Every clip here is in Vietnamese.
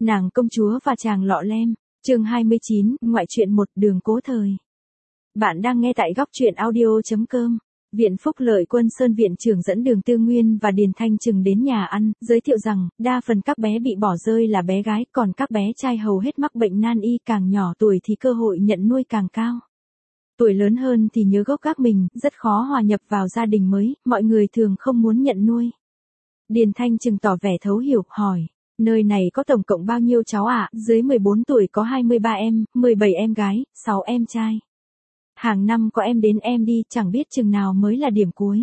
Nàng công chúa và chàng lọ lem, chương 29, ngoại truyện một đường cố thời. Bạn đang nghe tại góc truyện audio.com. Viện Phúc Lợi Quân Sơn viện trưởng dẫn Đường Tư Nguyên và Điền Thanh Trừng đến nhà ăn, giới thiệu rằng, đa phần các bé bị bỏ rơi là bé gái, còn các bé trai hầu hết mắc bệnh nan y, càng nhỏ tuổi thì cơ hội nhận nuôi càng cao. Tuổi lớn hơn thì nhớ gốc gác mình, rất khó hòa nhập vào gia đình mới, mọi người thường không muốn nhận nuôi. Điền Thanh Trừng tỏ vẻ thấu hiểu, hỏi, nơi này có tổng cộng bao nhiêu cháu ạ? Dưới 14 tuổi có 23 em, 17 em gái, 6 em trai. Hàng năm có em đến em đi, chẳng biết chừng nào mới là điểm cuối.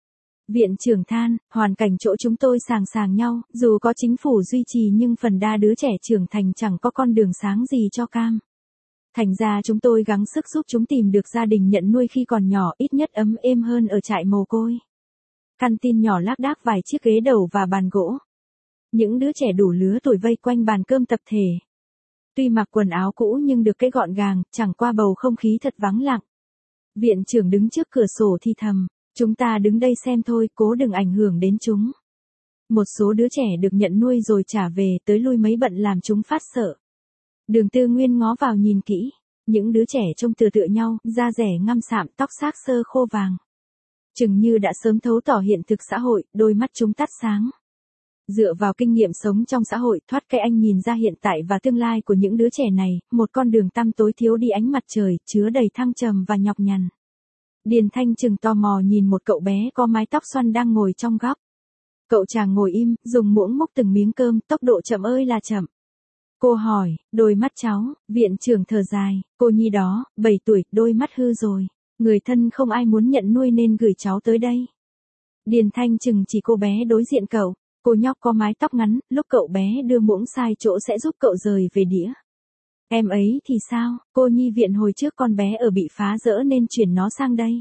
Viện trưởng than, hoàn cảnh chỗ chúng tôi sàng nhau, dù có chính phủ duy trì nhưng phần đa đứa trẻ trưởng thành chẳng có con đường sáng gì cho cam. Thành ra chúng tôi gắng sức giúp chúng tìm được gia đình nhận nuôi khi còn nhỏ, ít nhất ấm êm hơn ở trại mồ côi. Căn tin nhỏ lác đác vài chiếc ghế đầu và bàn gỗ. Những đứa trẻ đủ lứa tuổi vây quanh bàn cơm tập thể. Tuy mặc quần áo cũ nhưng được cái gọn gàng, chẳng qua bầu không khí thật vắng lặng. Viện trưởng đứng trước cửa sổ thì thầm, chúng ta đứng đây xem thôi, cố đừng ảnh hưởng đến chúng. Một số đứa trẻ được nhận nuôi rồi trả về, tới lui mấy bận làm chúng phát sợ. Đường Tư Nguyên ngó vào nhìn kỹ, những đứa trẻ trông tựa nhau, da rẻ ngăm sạm, tóc xác xơ khô vàng. Chừng như đã sớm thấu tỏ hiện thực xã hội, đôi mắt chúng tắt sáng. Dựa vào kinh nghiệm sống trong xã hội, thoát cái anh nhìn ra hiện tại và tương lai của những đứa trẻ này, một con đường tăm tối thiếu đi ánh mặt trời, chứa đầy thăng trầm và nhọc nhằn. Điền Thanh Trừng tò mò nhìn một cậu bé có mái tóc xoăn đang ngồi trong góc. Cậu chàng ngồi im, dùng muỗng múc từng miếng cơm, tốc độ chậm ơi là chậm. Cô hỏi, đôi mắt cháu, viện trưởng thở dài, cô nhi đó, 7 tuổi, đôi mắt hư rồi. Người thân không ai muốn nhận nuôi nên gửi cháu tới đây. Điền Thanh Trừng chỉ cô bé đối diện cậu. Cô nhóc có mái tóc ngắn, lúc cậu bé đưa muỗng sai chỗ sẽ giúp cậu rời về đĩa. Em ấy thì sao? Cô nhi viện hồi trước con bé ở bị phá rỡ nên chuyển nó sang đây.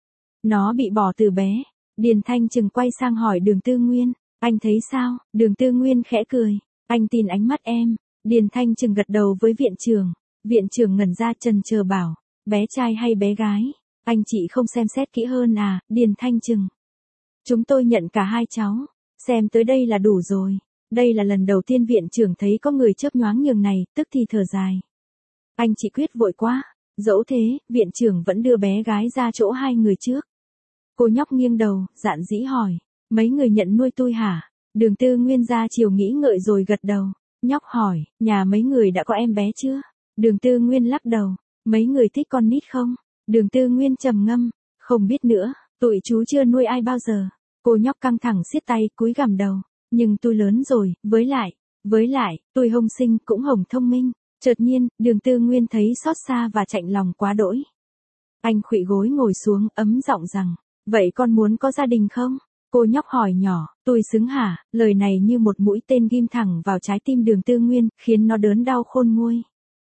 Nó bị bỏ từ bé. Điền Thanh Trừng quay sang hỏi Đường Tư Nguyên, anh thấy sao? Đường Tư Nguyên khẽ cười, anh tin ánh mắt em. Điền Thanh Trừng gật đầu với viện trưởng. Viện trưởng ngẩn ra chần chờ bảo, bé trai hay bé gái? Anh chị không xem xét kỹ hơn à? Điền Thanh Trừng. Chúng tôi nhận cả hai cháu. Xem tới đây là đủ rồi. Đây là lần đầu tiên viện trưởng thấy có người chớp nhoáng nhường này, tức thì thở dài. Anh chị quyết vội quá. Dẫu thế, viện trưởng vẫn đưa bé gái ra chỗ hai người trước. Cô nhóc nghiêng đầu, dạn dĩ hỏi, mấy người nhận nuôi tôi hả? Đường Tư Nguyên ra chiều nghĩ ngợi rồi gật đầu. Nhóc hỏi, nhà mấy người đã có em bé chưa? Đường Tư Nguyên lắc đầu, mấy người thích con nít không? Đường Tư Nguyên trầm ngâm, không biết nữa, tụi chú chưa nuôi ai bao giờ. Cô nhóc căng thẳng siết tay, cúi gằm đầu. Nhưng tôi lớn rồi, với lại, tôi hông sinh, cũng hổng thông minh. Chợt nhiên, Đường Tư Nguyên thấy xót xa và chạnh lòng quá đỗi. Anh khuỵu gối ngồi xuống, ấm giọng rằng, vậy con muốn có gia đình không? Cô nhóc hỏi nhỏ, tôi xứng hả? Lời này như một mũi tên ghim thẳng vào trái tim Đường Tư Nguyên, khiến nó đớn đau khôn nguôi.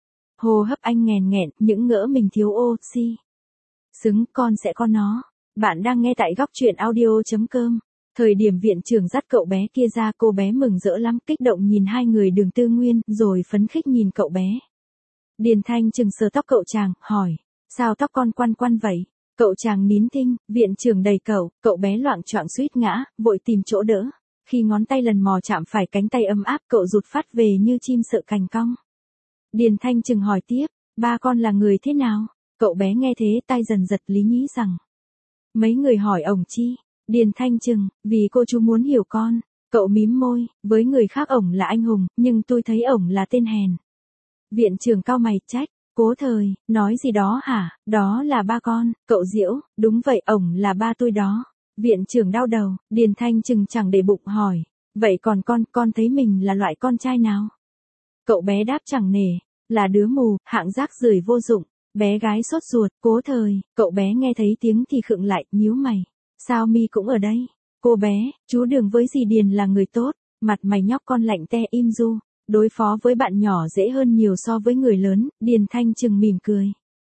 Hô hấp anh nghèn nghẹn, những ngỡ mình thiếu oxy. Xứng, con sẽ có nó. Bạn đang nghe tại góc truyện audio.com. Thời điểm viện trưởng dắt cậu bé kia ra, cô bé mừng rỡ lắm, kích động nhìn hai người Đường Tư Nguyên, rồi phấn khích nhìn cậu bé. Điền Thanh Trừng sờ tóc cậu chàng, hỏi, sao tóc con quăn quăn vậy? Cậu chàng nín thinh, viện trưởng đẩy cậu bé loạng choạng suýt ngã, vội tìm chỗ đỡ. Khi ngón tay lần mò chạm phải cánh tay ấm áp, cậu rụt phát về như chim sợ cành cong. Điền Thanh Trừng hỏi tiếp, ba con là người thế nào? Cậu bé nghe thế tay dần giật lý nhí rằng, mấy người hỏi ổng chi? Điền Thanh Trừng, vì cô chú muốn hiểu con. Cậu mím môi, với người khác ổng là anh hùng, nhưng tôi thấy ổng là tên hèn. Viện trưởng cau mày trách, cố thời, nói gì đó hả? Đó là ba con, cậu giễu, đúng vậy, ổng là ba tôi đó. Viện trưởng đau đầu, Điền Thanh Trừng chẳng để bụng hỏi, vậy còn con thấy mình là loại con trai nào? Cậu bé đáp chẳng nể, là đứa mù, hạng rác rưởi vô dụng. Bé gái sốt ruột, cố thời, cậu bé nghe thấy tiếng thì khựng lại, nhíu mày. Sao mi cũng ở đây? Cô bé, chú Đường với dì Điền là người tốt, mặt mày nhóc con lạnh te im du, đối phó với bạn nhỏ dễ hơn nhiều so với người lớn. Điền Thanh Trừng mỉm cười.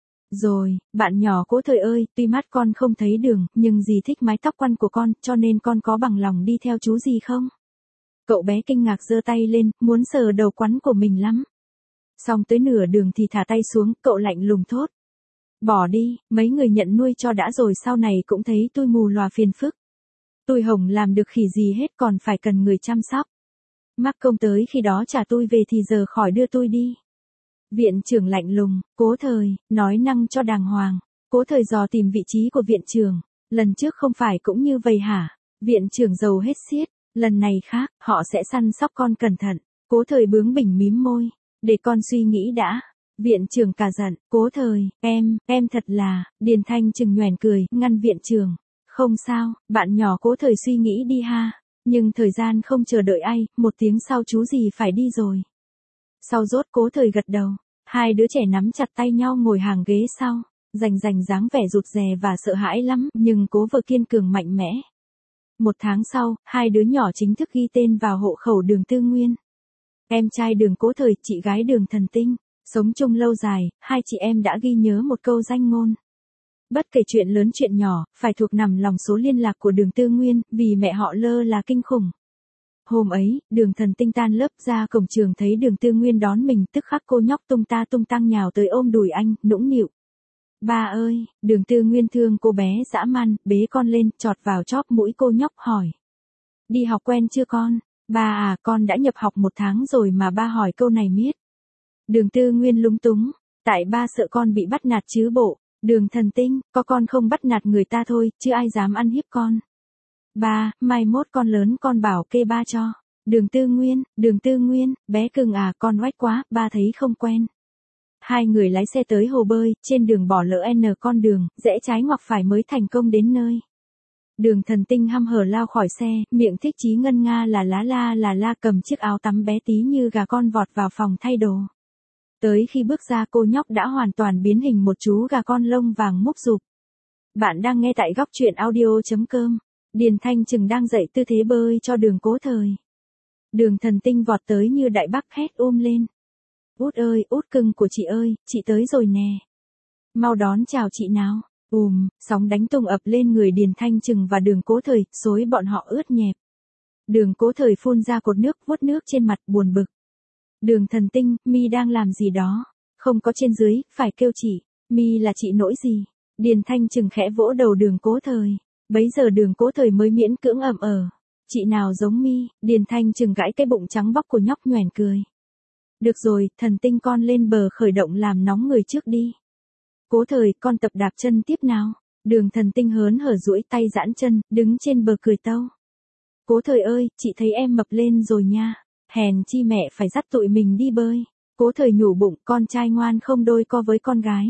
Rồi, bạn nhỏ cố thời ơi, tuy mắt con không thấy đường, nhưng dì thích mái tóc quăn của con, cho nên con có bằng lòng đi theo chú dì không? Cậu bé kinh ngạc giơ tay lên, muốn sờ đầu quắn của mình lắm. Xong tới nửa đường thì thả tay xuống, cậu lạnh lùng thốt. Bỏ đi, mấy người nhận nuôi cho đã rồi sau này cũng thấy tôi mù lòa phiền phức. Tôi hổng làm được khỉ gì hết, còn phải cần người chăm sóc. Mắc công tới khi đó trả tôi về thì giờ khỏi đưa tôi đi. Viện trưởng lạnh lùng, Cố Thời, nói năng cho đàng hoàng. Cố Thời dò tìm vị trí của viện trưởng. Lần trước không phải cũng như vậy hả? Viện trưởng giàu hết xiết. Lần này khác, họ sẽ săn sóc con cẩn thận. Cố Thời bướng bỉnh mím môi. Để con suy nghĩ đã. Viện trưởng cả giận, Cố Thời, em thật là, Điền Thanh Trừng nhoẻn cười, ngăn viện trưởng. Không sao, bạn nhỏ Cố Thời suy nghĩ đi ha. Nhưng thời gian không chờ đợi ai, 1 tiếng sau chú gì phải đi rồi. Sau rốt Cố Thời gật đầu. Hai đứa trẻ nắm chặt tay nhau ngồi hàng ghế sau. Rành dáng vẻ rụt rè và sợ hãi lắm, nhưng Cố Vợ kiên cường mạnh mẽ. 1 tháng sau, hai đứa nhỏ chính thức ghi tên vào hộ khẩu Đường Tư Nguyên. Em trai Đường Cố Thời, chị gái Đường Thần Tinh. Sống chung lâu dài, hai chị em đã ghi nhớ một câu danh ngôn. Bất kể chuyện lớn chuyện nhỏ, phải thuộc nằm lòng số liên lạc của Đường Tư Nguyên, vì mẹ họ lơ là kinh khủng. Hôm ấy, Đường Thần Tinh tan lớp ra cổng trường thấy Đường Tư Nguyên đón mình, tức khắc cô nhóc tung ta tung tăng nhào tới ôm đùi anh, nũng nịu. Ba ơi, Đường Tư Nguyên thương cô bé dã man, bế con lên, chọt vào chóp mũi cô nhóc hỏi. Đi học quen chưa con? Ba à, con đã nhập học 1 tháng rồi mà ba hỏi câu này miết. Đường Tư Nguyên lúng túng, tại ba sợ con bị bắt nạt chứ bộ. Đường Thần Tinh, có con không bắt nạt người ta thôi, chứ ai dám ăn hiếp con. Ba, mai mốt con lớn con bảo kê ba cho. Đường Tư Nguyên, bé cưng à, con oách quá, ba thấy không quen. Hai người lái xe tới hồ bơi, trên đường bỏ lỡ con đường, rẽ trái ngoặc phải mới thành công đến nơi. Đường Thần Tinh hăm hở lao khỏi xe, miệng thích chí ngân nga là la cầm chiếc áo tắm bé tí như gà con vọt vào phòng thay đồ. Tới khi bước ra cô nhóc đã hoàn toàn biến hình một chú gà con lông vàng múc rụp. Bạn đang nghe tại góc truyện audio.com. Điền Thanh Trừng đang dạy tư thế bơi cho Đường Cố Thời. Đường Thần Tinh vọt tới như đại bác hét lên. Út ơi, út cưng của chị ơi, chị tới rồi nè. Mau đón chào chị nào. Sóng đánh tung ập lên người Điền Thanh Trừng và Đường Cố Thời, xối bọn họ ướt nhẹp. Đường Cố Thời phun ra cột nước, vuốt nước trên mặt, buồn bực. Đường Thần Tinh, mi đang làm gì đó? Không có trên dưới, phải kêu chị. Mi là chị nỗi gì? Điền Thanh Trừng khẽ vỗ đầu Đường Cố Thời. Bấy giờ Đường Cố Thời mới miễn cưỡng Chị nào giống mi? Điền Thanh Trừng gãi cái bụng trắng bóc của nhóc nhoẻn cười. Được rồi, Thần Tinh con lên bờ khởi động làm nóng người trước đi. Cố Thời, con tập đạp chân tiếp nào. Đường Thần Tinh hớn hở duỗi tay giãn chân, đứng trên bờ cười tâu. Cố Thời ơi, chị thấy em mập lên rồi nha. Hèn chi mẹ phải dắt tụi mình đi bơi. Cố Thời nhủ bụng, con trai ngoan không đôi co với con gái.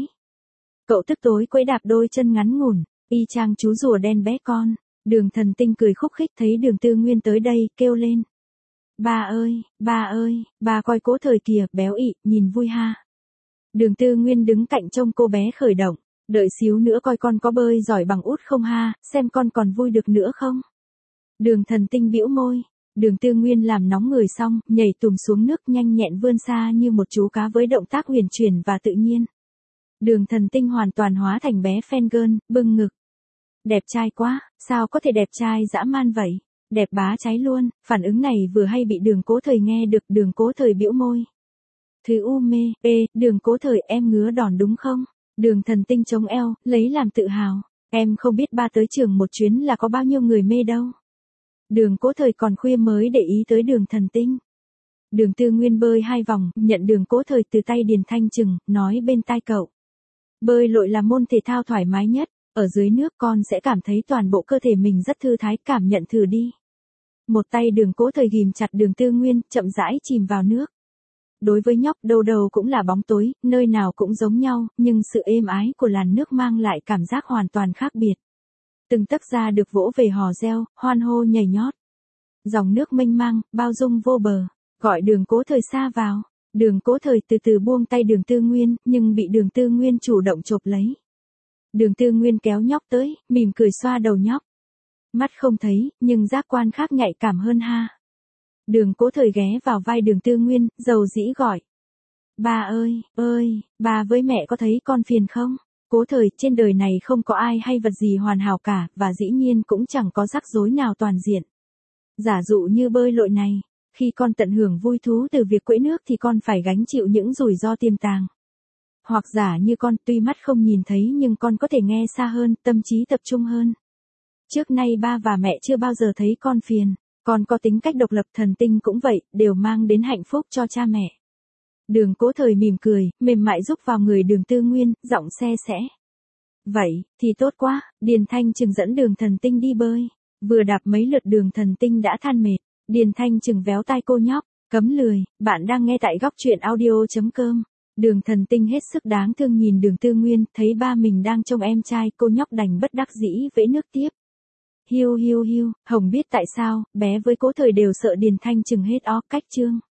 Cậu tức tối quẫy đạp đôi chân ngắn ngủn, y chang chú rùa đen bé con. Đường Thần Tinh cười khúc khích thấy Đường Tư Nguyên tới đây, kêu lên. Ba ơi, ba coi Cố Thời kìa, béo ị, nhìn vui ha. Đường Tư Nguyên đứng cạnh trông cô bé khởi động, đợi xíu nữa coi con có bơi giỏi bằng út không ha, xem con còn vui được nữa không. Đường Thần Tinh bĩu môi. Đường Tư Nguyên làm nóng người xong, nhảy tùm xuống nước nhanh nhẹn vươn xa như một chú cá với động tác huyền chuyển và tự nhiên. Đường Thần Tinh hoàn toàn hóa thành bé fan girl, bưng ngực. Đẹp trai quá, sao có thể đẹp trai dã man vậy? Đẹp bá cháy luôn. Phản ứng này vừa hay bị Đường Cố Thời nghe được. Đường Cố Thời bĩu môi. Thứ u mê, Đường Cố Thời em ngứa đòn đúng không? Đường Thần Tinh chống eo, lấy làm tự hào. Em không biết ba tới trường một chuyến là có bao nhiêu người mê đâu. Đường Cố Thời còn khuya mới để ý tới Đường Thần Tinh. Đường Tư Nguyên bơi 2 vòng, nhận Đường Cố Thời từ tay Điền Thanh Trừng, nói bên tai cậu. Bơi lội là môn thể thao thoải mái nhất, ở dưới nước con sẽ cảm thấy toàn bộ cơ thể mình rất thư thái, cảm nhận thử đi. Một tay Đường Cố Thời ghìm chặt Đường Tư Nguyên, chậm rãi chìm vào nước. Đối với nhóc, đâu đầu cũng là bóng tối, nơi nào cũng giống nhau, nhưng sự êm ái của làn nước mang lại cảm giác hoàn toàn khác biệt. Từng tấc da được vỗ về hò reo, hoan hô nhảy nhót. Dòng nước mênh mang, bao dung vô bờ, gọi Đường Cố Thời xa vào. Đường Cố Thời từ từ buông tay Đường Tư Nguyên, nhưng bị Đường Tư Nguyên chủ động chộp lấy. Đường Tư Nguyên kéo nhóc tới, mỉm cười xoa đầu nhóc. Mắt không thấy, nhưng giác quan khác nhạy cảm hơn ha. Đường Cố Thời ghé vào vai Đường Tư Nguyên, dầu dĩ gọi. Ba ơi, ba với mẹ có thấy con phiền không? Cố Thời, trên đời này không có ai hay vật gì hoàn hảo cả, và dĩ nhiên cũng chẳng có rắc rối nào toàn diện. Giả dụ như bơi lội này, khi con tận hưởng vui thú từ việc quẫy nước thì con phải gánh chịu những rủi ro tiềm tàng. Hoặc giả như con, tuy mắt không nhìn thấy nhưng con có thể nghe xa hơn, tâm trí tập trung hơn. Trước nay ba và mẹ chưa bao giờ thấy con phiền. Con có tính cách độc lập, thần tinh cũng vậy, đều mang đến hạnh phúc cho cha mẹ. Đường Cố Thời mỉm cười, mềm mại rúc vào người Đường Tư Nguyên, giọng se sẽ. Vậy, thì tốt quá, Điền Thanh Trừng dẫn Đường Thần Tinh đi bơi. Vừa đạp mấy lượt Đường Thần Tinh đã than mệt. Điền Thanh Trừng véo tai cô nhóc, cấm lười, bạn đang nghe tại góc truyện audio.com. Đường Thần Tinh hết sức đáng thương nhìn Đường Tư Nguyên, thấy ba mình đang trông em trai, cô nhóc đành bất đắc dĩ vẫy nước tiếp. Hiu hiu hiu, Hồng biết tại sao, bé với Cố Thời đều sợ Điền Thanh Trừng hết ó cách chương.